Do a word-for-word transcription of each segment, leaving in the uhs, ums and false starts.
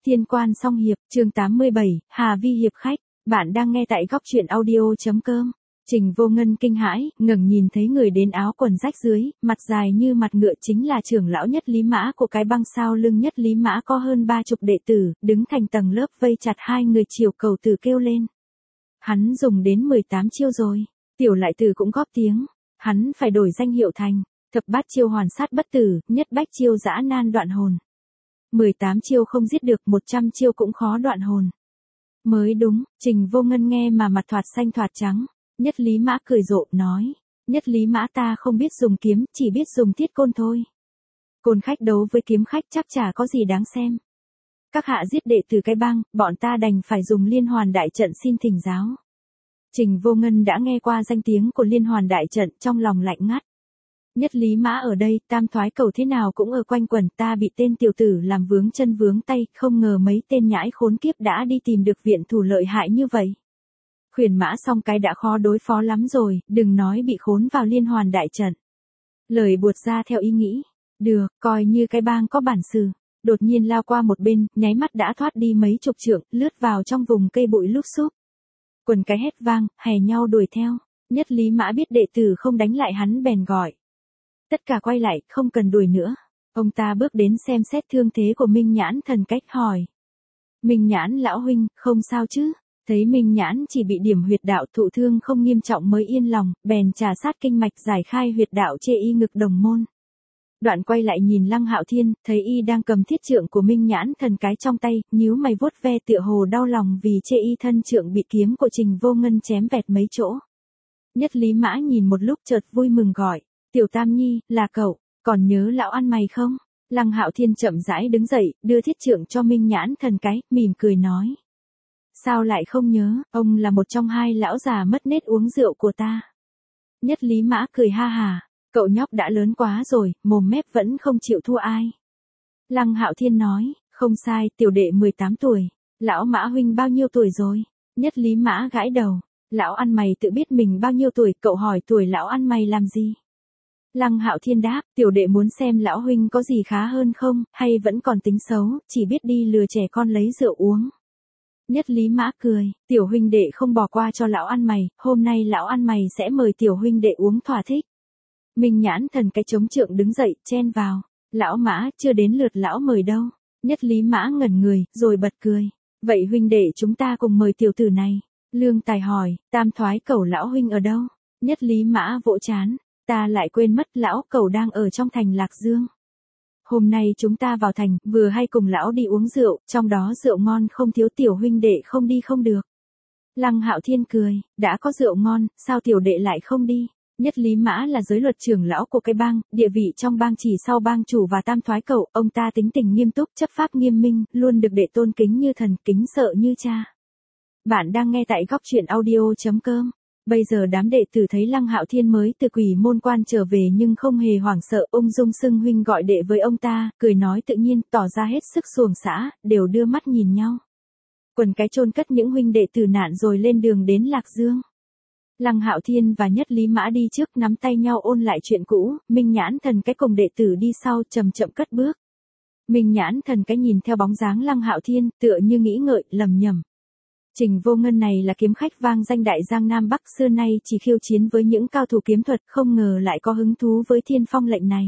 Thiên Quan Song Hiệp, chương tám mươi bảy, Hà Vi hiệp khách. Bạn đang nghe tại góc truyện audio.com. Trình Vô Ngân kinh hãi, ngẩng nhìn thấy người đến áo quần rách dưới, mặt dài như mặt ngựa chính là trưởng lão Nhất Lý Mã của cái băng sau lưng Nhất Lý Mã có hơn ba chục đệ tử, đứng thành tầng lớp vây chặt hai người chiều cầu tử kêu lên. Hắn dùng đến mười tám chiêu rồi. Tiểu lại tử cũng góp tiếng. Hắn phải đổi danh hiệu thành thập bát chiêu hoàn sát bất tử, nhất bách chiêu dã nan đoạn hồn. mười tám chiêu không giết được, một trăm chiêu cũng khó đoạn hồn. Mới đúng, Trình Vô Ngân nghe mà mặt thoạt xanh thoạt trắng. Nhất Lý Mã cười rộ, nói. Nhất Lý Mã ta không biết dùng kiếm, chỉ biết dùng thiết côn thôi. Côn khách đấu với kiếm khách chắc chả có gì đáng xem. Các hạ giết đệ tử cái bang, bọn ta đành phải dùng liên hoàn đại trận xin thỉnh giáo. Trình Vô Ngân đã nghe qua danh tiếng của liên hoàn đại trận, trong lòng lạnh ngắt. Nhất Lý Mã ở đây, tam thoái cầu thế nào cũng ở quanh quẩn, ta bị tên tiểu tử làm vướng chân vướng tay, không ngờ mấy tên nhãi khốn kiếp đã đi tìm được viện thủ lợi hại như vậy. Khuyển mã xong cái đã khó đối phó lắm rồi, đừng nói bị khốn vào liên hoàn đại trận. Lời buột ra theo ý nghĩ. Được, coi như cái bang có bản sự. Đột nhiên lao qua một bên, nháy mắt đã thoát đi mấy chục trượng, lướt vào trong vùng cây bụi lúp xúp. Quần cái hét vang, hè nhau đuổi theo. Nhất Lý Mã biết đệ tử không đánh lại hắn bèn gọi. Tất cả quay lại, không cần đuổi nữa. Ông ta bước đến xem xét thương thế của Minh Nhãn Thần Cách, hỏi. Minh Nhãn lão huynh, không sao chứ? Thấy Minh Nhãn chỉ bị điểm huyệt đạo, thụ thương không nghiêm trọng mới yên lòng, bèn trà sát kinh mạch giải khai huyệt đạo chê y ngực đồng môn. Đoạn quay lại nhìn Lăng Hạo Thiên, thấy y đang cầm thiết trượng của Minh Nhãn Thần Cái trong tay, nhíu mày vuốt ve tựa hồ đau lòng vì chê y thân trượng bị kiếm của Trình Vô Ngân chém vẹt mấy chỗ. Nhất Lý Mã nhìn một lúc chợt vui mừng gọi. Tiểu Tam Nhi, là cậu, còn nhớ lão ăn mày không? Lăng Hạo Thiên chậm rãi đứng dậy, đưa thiết trượng cho Minh Nhãn Thần Cái, mỉm cười nói. Sao lại không nhớ, ông là một trong hai lão già mất nết uống rượu của ta. Nhất Lý Mã cười ha hà, cậu nhóc đã lớn quá rồi, mồm mép vẫn không chịu thua ai. Lăng Hạo Thiên nói, không sai, tiểu đệ mười tám tuổi, lão Mã huynh bao nhiêu tuổi rồi? Nhất Lý Mã gãi đầu, lão ăn mày tự biết mình bao nhiêu tuổi, cậu hỏi tuổi lão ăn mày làm gì? Lăng Hạo Thiên đáp, tiểu đệ muốn xem lão huynh có gì khá hơn không, hay vẫn còn tính xấu, chỉ biết đi lừa trẻ con lấy rượu uống. Nhất Lý Mã cười, tiểu huynh đệ không bỏ qua cho lão ăn mày, hôm nay lão ăn mày sẽ mời tiểu huynh đệ uống thỏa thích. Minh Nhãn Thần Cái chống trượng đứng dậy, chen vào, lão Mã, chưa đến lượt lão mời đâu. Nhất Lý Mã ngẩn người, rồi bật cười, vậy huynh đệ chúng ta cùng mời tiểu tử này. Lương Tài hỏi, tam thoái cầu lão huynh ở đâu? Nhất Lý Mã vỗ trán. Ta lại quên mất lão cẩu đang ở trong thành Lạc Dương. Hôm nay chúng ta vào thành, vừa hay cùng lão đi uống rượu, trong đó rượu ngon không thiếu, tiểu huynh đệ không đi không được. Lăng Hạo Thiên cười, đã có rượu ngon, sao tiểu đệ lại không đi? Nhất Lý Mã là giới luật trưởng lão của cái bang, địa vị trong bang chỉ sau bang chủ và tam thoái cẩu, ông ta tính tình nghiêm túc, chấp pháp nghiêm minh, luôn được đệ tôn kính như thần, kính sợ như cha. Bạn đang nghe tại góc truyện audio.com. Bây giờ đám đệ tử thấy Lăng Hạo Thiên mới từ quỷ môn quan trở về nhưng không hề hoảng sợ, ung dung xưng huynh gọi đệ với ông ta, cười nói tự nhiên, tỏ ra hết sức xuồng xã, đều đưa mắt nhìn nhau. Quần cái chôn cất những huynh đệ tử nạn rồi lên đường đến Lạc Dương. Lăng Hạo Thiên và Nhất Lý Mã đi trước, nắm tay nhau ôn lại chuyện cũ, Minh Nhãn Thần Cái cùng đệ tử đi sau, chậm chậm cất bước. Minh Nhãn Thần Cái nhìn theo bóng dáng Lăng Hạo Thiên, tựa như nghĩ ngợi, lầm nhầm. Trình Vô Ngân này là kiếm khách vang danh đại giang Nam Bắc, xưa nay chỉ khiêu chiến với những cao thủ kiếm thuật, không ngờ lại có hứng thú với Thiên Phong lệnh này.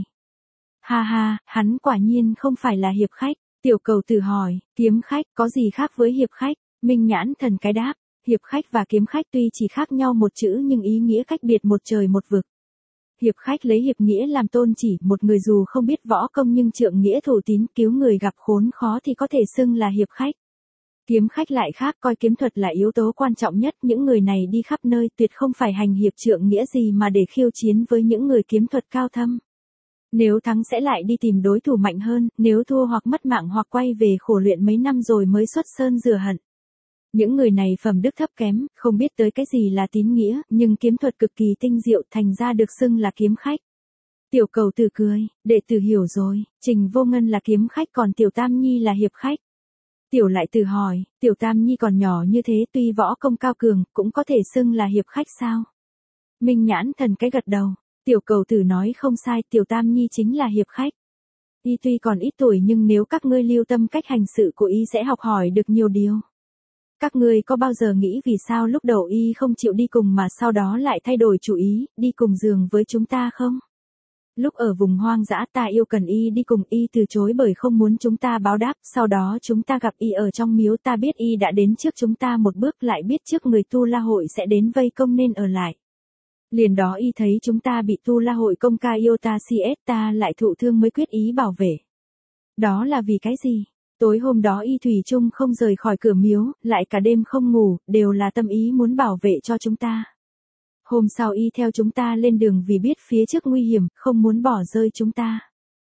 Ha ha, hắn quả nhiên không phải là hiệp khách. Tiểu cầu tử hỏi, kiếm khách có gì khác với hiệp khách? Minh Nhãn Thần Cái đáp, hiệp khách và kiếm khách tuy chỉ khác nhau một chữ nhưng ý nghĩa cách biệt một trời một vực. Hiệp khách lấy hiệp nghĩa làm tôn chỉ, một người dù không biết võ công nhưng trượng nghĩa thủ tín, cứu người gặp khốn khó thì có thể xưng là hiệp khách. Kiếm khách lại khác, coi kiếm thuật là yếu tố quan trọng nhất, những người này đi khắp nơi tuyệt không phải hành hiệp trượng nghĩa gì mà để khiêu chiến với những người kiếm thuật cao thâm. Nếu thắng sẽ lại đi tìm đối thủ mạnh hơn, nếu thua hoặc mất mạng hoặc quay về khổ luyện mấy năm rồi mới xuất sơn rửa hận. Những người này phẩm đức thấp kém, không biết tới cái gì là tín nghĩa, nhưng kiếm thuật cực kỳ tinh diệu, thành ra được xưng là kiếm khách. Tiểu cầu tử cười, đệ tử hiểu rồi, Trình Vô Ngân là kiếm khách còn Tiểu Tam Nhi là hiệp khách. Tiểu lại tử hỏi, Tiểu Tam Nhi còn nhỏ như thế tuy võ công cao cường, cũng có thể xưng là hiệp khách sao? Minh Nhãn Thần Cái gật đầu, Tiểu cầu tử nói không sai, Tiểu Tam Nhi chính là hiệp khách. Y tuy còn ít tuổi nhưng nếu các ngươi lưu tâm cách hành sự của y sẽ học hỏi được nhiều điều. Các ngươi có bao giờ nghĩ vì sao lúc đầu y không chịu đi cùng mà sau đó lại thay đổi chủ ý, đi cùng giường với chúng ta không? Lúc ở vùng hoang dã ta yêu cần y đi cùng, y từ chối bởi không muốn chúng ta báo đáp, sau đó chúng ta gặp y ở trong miếu, ta biết y đã đến trước chúng ta một bước, lại biết trước người Tu La hội sẽ đến vây công nên ở lại. Liền đó y thấy chúng ta bị Tu La hội công ca yêu ta cs ta lại thụ thương mới quyết ý bảo vệ. Đó là vì cái gì? Tối hôm đó y thủy chung không rời khỏi cửa miếu, lại cả đêm không ngủ, đều là tâm ý muốn bảo vệ cho chúng ta. Hôm sau y theo chúng ta lên đường vì biết phía trước nguy hiểm, không muốn bỏ rơi chúng ta.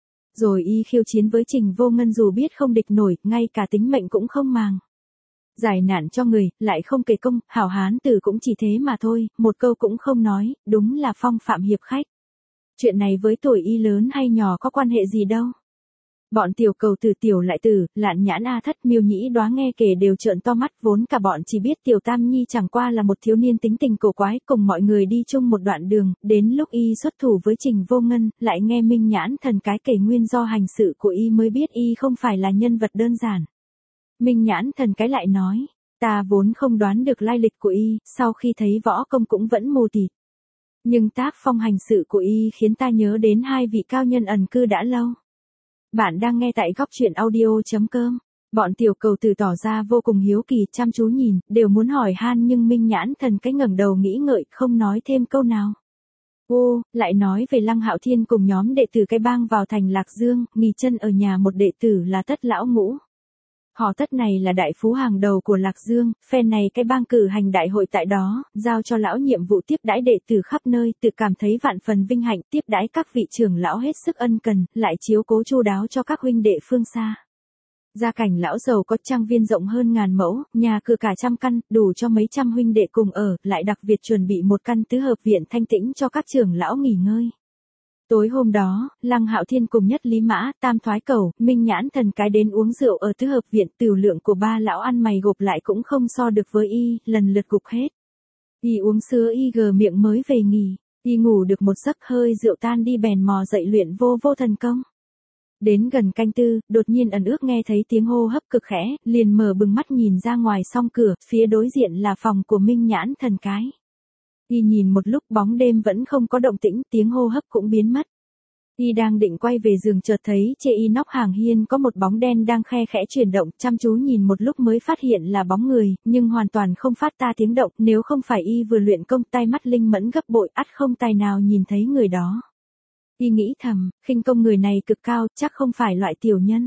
Rồi y khiêu chiến với Trình Vô Ngân dù biết không địch nổi, ngay cả tính mệnh cũng không màng. Giải nạn cho người, lại không kể công, hảo hán tử cũng chỉ thế mà thôi, một câu cũng không nói, đúng là phong phạm hiệp khách. Chuyện này với tuổi y lớn hay nhỏ có quan hệ gì đâu. Bọn tiểu cầu tử tiểu lại tử, lạn nhãn A Thất Miêu Nhĩ Đoá nghe kể đều trợn to mắt, vốn cả bọn chỉ biết tiểu Tam Nhi chẳng qua là một thiếu niên tính tình cổ quái, cùng mọi người đi chung một đoạn đường, đến lúc y xuất thủ với Trình Vô Ngân, lại nghe Minh Nhãn Thần cái kể nguyên do hành sự của y mới biết y không phải là nhân vật đơn giản. Minh Nhãn Thần cái lại nói, ta vốn không đoán được lai lịch của y, sau khi thấy võ công cũng vẫn mù tịt. Nhưng tác phong hành sự của y khiến ta nhớ đến hai vị cao nhân ẩn cư đã lâu. Bạn đang nghe tại góc truyện audio.com. Bọn tiểu cầu tử tỏ ra vô cùng hiếu kỳ, chăm chú nhìn, đều muốn hỏi han nhưng Minh Nhãn Thần cái ngẩng đầu nghĩ ngợi, không nói thêm câu nào. Ô, lại nói về Lăng Hạo Thiên cùng nhóm đệ tử cái bang vào thành Lạc Dương, nghỉ chân ở nhà một đệ tử là Tất Lão Ngũ. Họ Tất này là đại phú hàng đầu của Lạc Dương, phen này cái bang cử hành đại hội tại đó, giao cho lão nhiệm vụ tiếp đãi đệ tử khắp nơi, tự cảm thấy vạn phần vinh hạnh, tiếp đãi các vị trưởng lão hết sức ân cần, lại chiếu cố chu đáo cho các huynh đệ phương xa. Gia cảnh lão giàu có trang viên rộng hơn ngàn mẫu, nhà cửa cả trăm căn, đủ cho mấy trăm huynh đệ cùng ở, lại đặc biệt chuẩn bị một căn tứ hợp viện thanh tĩnh cho các trưởng lão nghỉ ngơi. Tối hôm đó, Lăng Hạo Thiên cùng Nhất Lý Mã, Tam Thoái Cầu, Minh Nhãn Thần cái đến uống rượu ở tứ hợp viện, tửu lượng của ba lão ăn mày gộp lại cũng không so được với y, lần lượt gục hết. Y uống sứa y gờ miệng mới về nghỉ, y ngủ được một giấc hơi rượu tan đi bèn mò dậy luyện vô vô thần công. Đến gần canh tư, đột nhiên ẩn ước nghe thấy tiếng hô hấp cực khẽ, liền mở bừng mắt nhìn ra ngoài song cửa, phía đối diện là phòng của Minh Nhãn Thần cái. Y nhìn một lúc bóng đêm vẫn không có động tĩnh, tiếng hô hấp cũng biến mất. Y đang định quay về giường chợt thấy trên y nóc hàng hiên có một bóng đen đang khe khẽ chuyển động, chăm chú nhìn một lúc mới phát hiện là bóng người, nhưng hoàn toàn không phát ra tiếng động, nếu không phải y vừa luyện công tay mắt linh mẫn gấp bội, ắt không tài nào nhìn thấy người đó. Y nghĩ thầm, khinh công người này cực cao, chắc không phải loại tiểu nhân.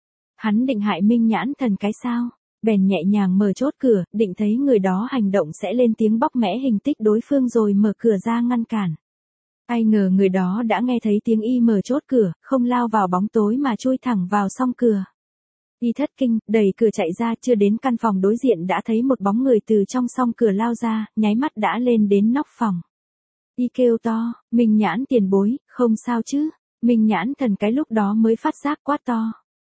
Hắn định hại Minh Nhãn Thần cái sao? Bèn nhẹ nhàng mở chốt cửa, định thấy người đó hành động sẽ lên tiếng bóc mẽ hình tích đối phương rồi mở cửa ra ngăn cản. Ai ngờ người đó đã nghe thấy tiếng y mở chốt cửa, không lao vào bóng tối mà chui thẳng vào song cửa. Y thất kinh, đẩy cửa chạy ra, chưa đến căn phòng đối diện đã thấy một bóng người từ trong song cửa lao ra, nháy mắt đã lên đến nóc phòng. Y kêu to, Minh Nhãn tiền bối, không sao chứ? Minh Nhãn Thần cái lúc đó mới phát giác quát to.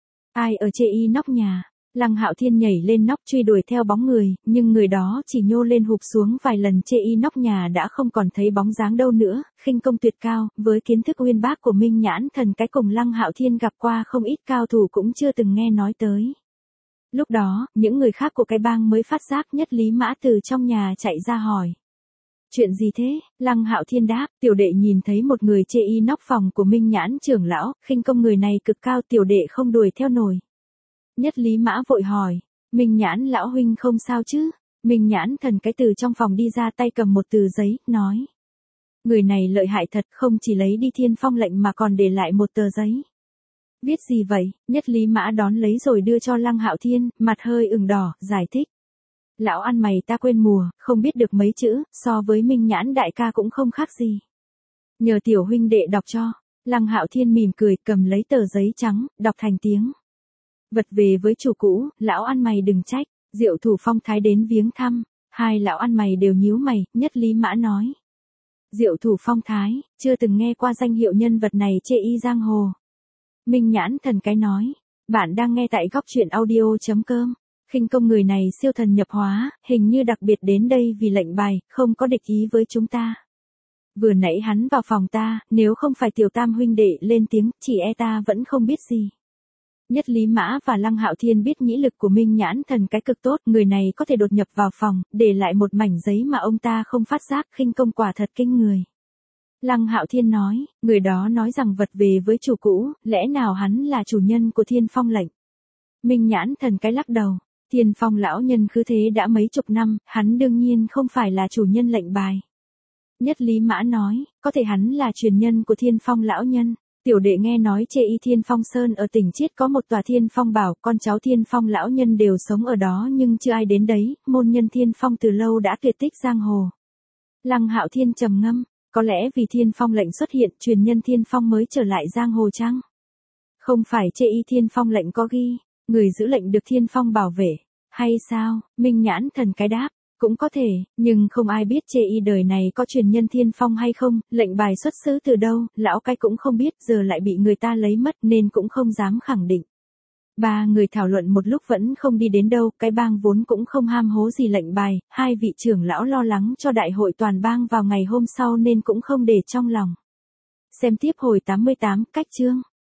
Ai ở chê y nóc nhà? Lăng Hạo Thiên nhảy lên nóc truy đuổi theo bóng người, nhưng người đó chỉ nhô lên hụp xuống vài lần chê y nóc nhà đã không còn thấy bóng dáng đâu nữa, khinh công tuyệt cao, với kiến thức uyên bác của Minh Nhãn Thần cái cùng Lăng Hạo Thiên gặp qua không ít cao thủ cũng chưa từng nghe nói tới. Lúc đó, những người khác của cái bang mới phát giác Nhất Lý Mã từ trong nhà chạy ra hỏi. Chuyện gì thế? Lăng Hạo Thiên đáp, tiểu đệ nhìn thấy một người chê y nóc phòng của Minh Nhãn trưởng lão, khinh công người này cực cao, tiểu đệ không đuổi theo nổi. Nhất Lý Mã vội hỏi, Minh Nhãn lão huynh không sao chứ? Minh Nhãn Thần cái từ trong phòng đi ra tay cầm một tờ giấy, nói. Người này lợi hại thật, không chỉ lấy đi thiên phong lệnh mà còn để lại một tờ giấy. Viết gì vậy? Nhất Lý Mã đón lấy rồi đưa cho Lăng Hạo Thiên, mặt hơi ửng đỏ, giải thích. Lão ăn mày ta quên mùa, không biết được mấy chữ, so với Minh Nhãn đại ca cũng không khác gì. Nhờ tiểu huynh đệ đọc cho. Lăng Hạo Thiên mỉm cười, cầm lấy tờ giấy trắng, đọc thành tiếng. Vật về với chủ cũ, lão ăn mày đừng trách. Diệu Thủ Phong Thái đến viếng thăm, hai lão ăn mày đều nhíu mày. Nhất Lý Mã nói. Diệu Thủ Phong Thái, chưa từng nghe qua danh hiệu nhân vật này chê y giang hồ. Minh Nhãn Thần cái nói. Bạn đang nghe tại góc truyện audio.com. Khinh công người này siêu thần nhập hóa, hình như đặc biệt đến đây vì lệnh bài, không có địch ý với chúng ta. Vừa nãy hắn vào phòng ta, nếu không phải tiểu tam huynh đệ lên tiếng, chỉ e ta vẫn không biết gì. Nhất Lý Mã và Lăng Hạo Thiên biết nhĩ lực của Minh Nhãn Thần cái cực tốt, người này có thể đột nhập vào phòng, để lại một mảnh giấy mà ông ta không phát giác, khinh công quả thật kinh người. Lăng Hạo Thiên nói, người đó nói rằng vật về với chủ cũ, lẽ nào hắn là chủ nhân của Thiên Phong lệnh? Minh Nhãn Thần cái lắc đầu, Thiên Phong lão nhân khứ thế đã mấy chục năm, hắn đương nhiên không phải là chủ nhân lệnh bài. Nhất Lý Mã nói, có thể hắn là truyền nhân của Thiên Phong lão nhân. Tiểu đệ nghe nói chê y Thiên Phong Sơn ở tỉnh Chiết có một tòa Thiên Phong Bảo, con cháu Thiên Phong lão nhân đều sống ở đó nhưng chưa ai đến đấy, môn nhân Thiên Phong từ lâu đã tuyệt tích giang hồ. Lăng Hạo Thiên trầm ngâm, có lẽ vì Thiên Phong lệnh xuất hiện, truyền nhân Thiên Phong mới trở lại giang hồ chăng? Không phải chê y Thiên Phong lệnh có ghi, người giữ lệnh được Thiên Phong bảo vệ, hay sao? Minh Nhãn Thần cái đáp. Cũng có thể, nhưng không ai biết chê y đời này có truyền nhân Thiên Phong hay không, lệnh bài xuất xứ từ đâu, lão cái cũng không biết, giờ lại bị người ta lấy mất nên cũng không dám khẳng định. Ba người thảo luận một lúc vẫn không đi đến đâu, cái bang vốn cũng không ham hố gì lệnh bài, hai vị trưởng lão lo lắng cho đại hội toàn bang vào ngày hôm sau nên cũng không để trong lòng. Xem tiếp hồi tám mươi tám, cách chương.